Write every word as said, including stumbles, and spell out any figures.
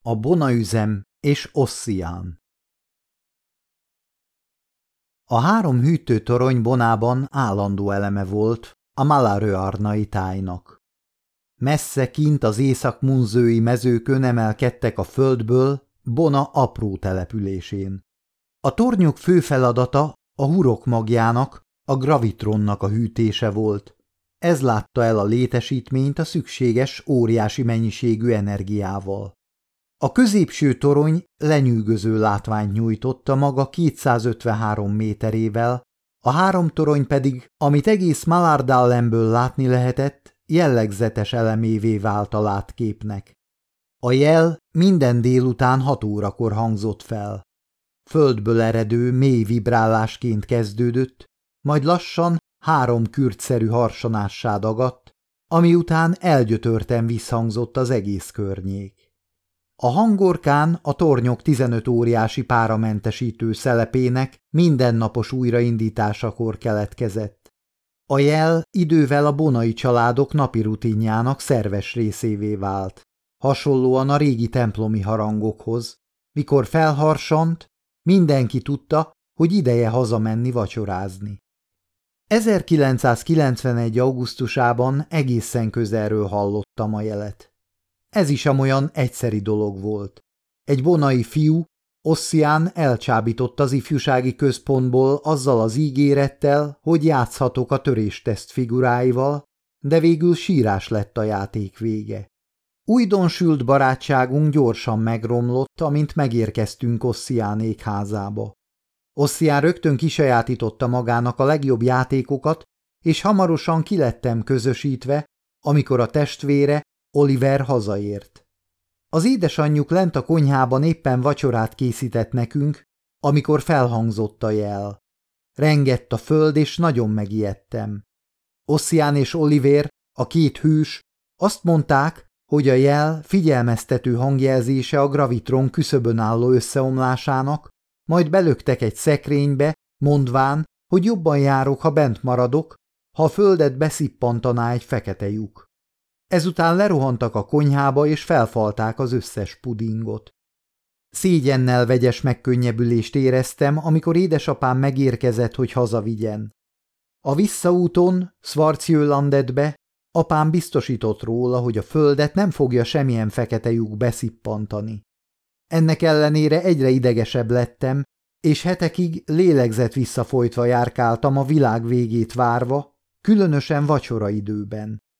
A Bonaüzem és Ossian. A három hűtőtorony Bonában állandó eleme volt a Malaröarnai tájnak. Messze kint az észak-munzői mezőkön emelkedtek a földből Bona apró településén. A tornyok fő feladata a hurok magjának, a gravitronnak a hűtése volt. Ez látta el a létesítményt a szükséges óriási mennyiségű energiával. A középső torony lenyűgöző látványt nyújtotta maga kétszázötvenhárom méterével, a három torony pedig, amit egész Malardalemből látni lehetett, jellegzetes elemévé vált a látképnek. A jel minden délután hat órakor hangzott fel. Földből eredő, mély vibrálásként kezdődött, majd lassan három kürtszerű harsonássá dagadt, ami után elgyötörten visszhangzott az egész környék. A hangorkán a tornyok tizenöt óriási páramentesítő szelepének mindennapos újraindításakor keletkezett. A jel idővel a bonai családok napi rutinjának szerves részévé vált, hasonlóan a régi templomi harangokhoz. Mikor felharsant, mindenki tudta, hogy ideje hazamenni vacsorázni. ezerkilencszázkilencvenegy. augusztusában egészen közelről hallottam a jelet. Ez is amolyan egyszeri dolog volt. Egy bonai fiú, Ossian elcsábított az ifjúsági központból azzal az ígérettel, hogy játszhatok a törésteszt figuráival, de végül sírás lett a játék vége. Újdonsült barátságunk gyorsan megromlott, amint megérkeztünk Ossianék házába. Ossian rögtön kisajátította magának a legjobb játékokat, és hamarosan kilettem közösítve, amikor a testvére, Oliver hazaért. Az édesanyjuk lent a konyhában éppen vacsorát készített nekünk, amikor felhangzott a jel. Rengett a föld, és nagyon megijedtem. Ossian és Oliver, a két hős, azt mondták, hogy a jel figyelmeztető hangjelzése a gravitron küszöbön álló összeomlásának, majd belöktek egy szekrénybe, mondván, hogy jobban járok, ha bent maradok, ha a földet beszippantaná egy fekete lyuk. Ezután lerohantak a konyhába, és felfalták az összes pudingot. Szégyennel vegyes megkönnyebbülést éreztem, amikor édesapám megérkezett, hogy hazavigyen. A visszaúton, Schwarzjölandetbe apám biztosított róla, hogy a földet nem fogja semmilyen fekete lyuk beszippantani. Ennek ellenére egyre idegesebb lettem, és hetekig lélegzet visszafolytva járkáltam a világ végét várva, különösen vacsoraidőben.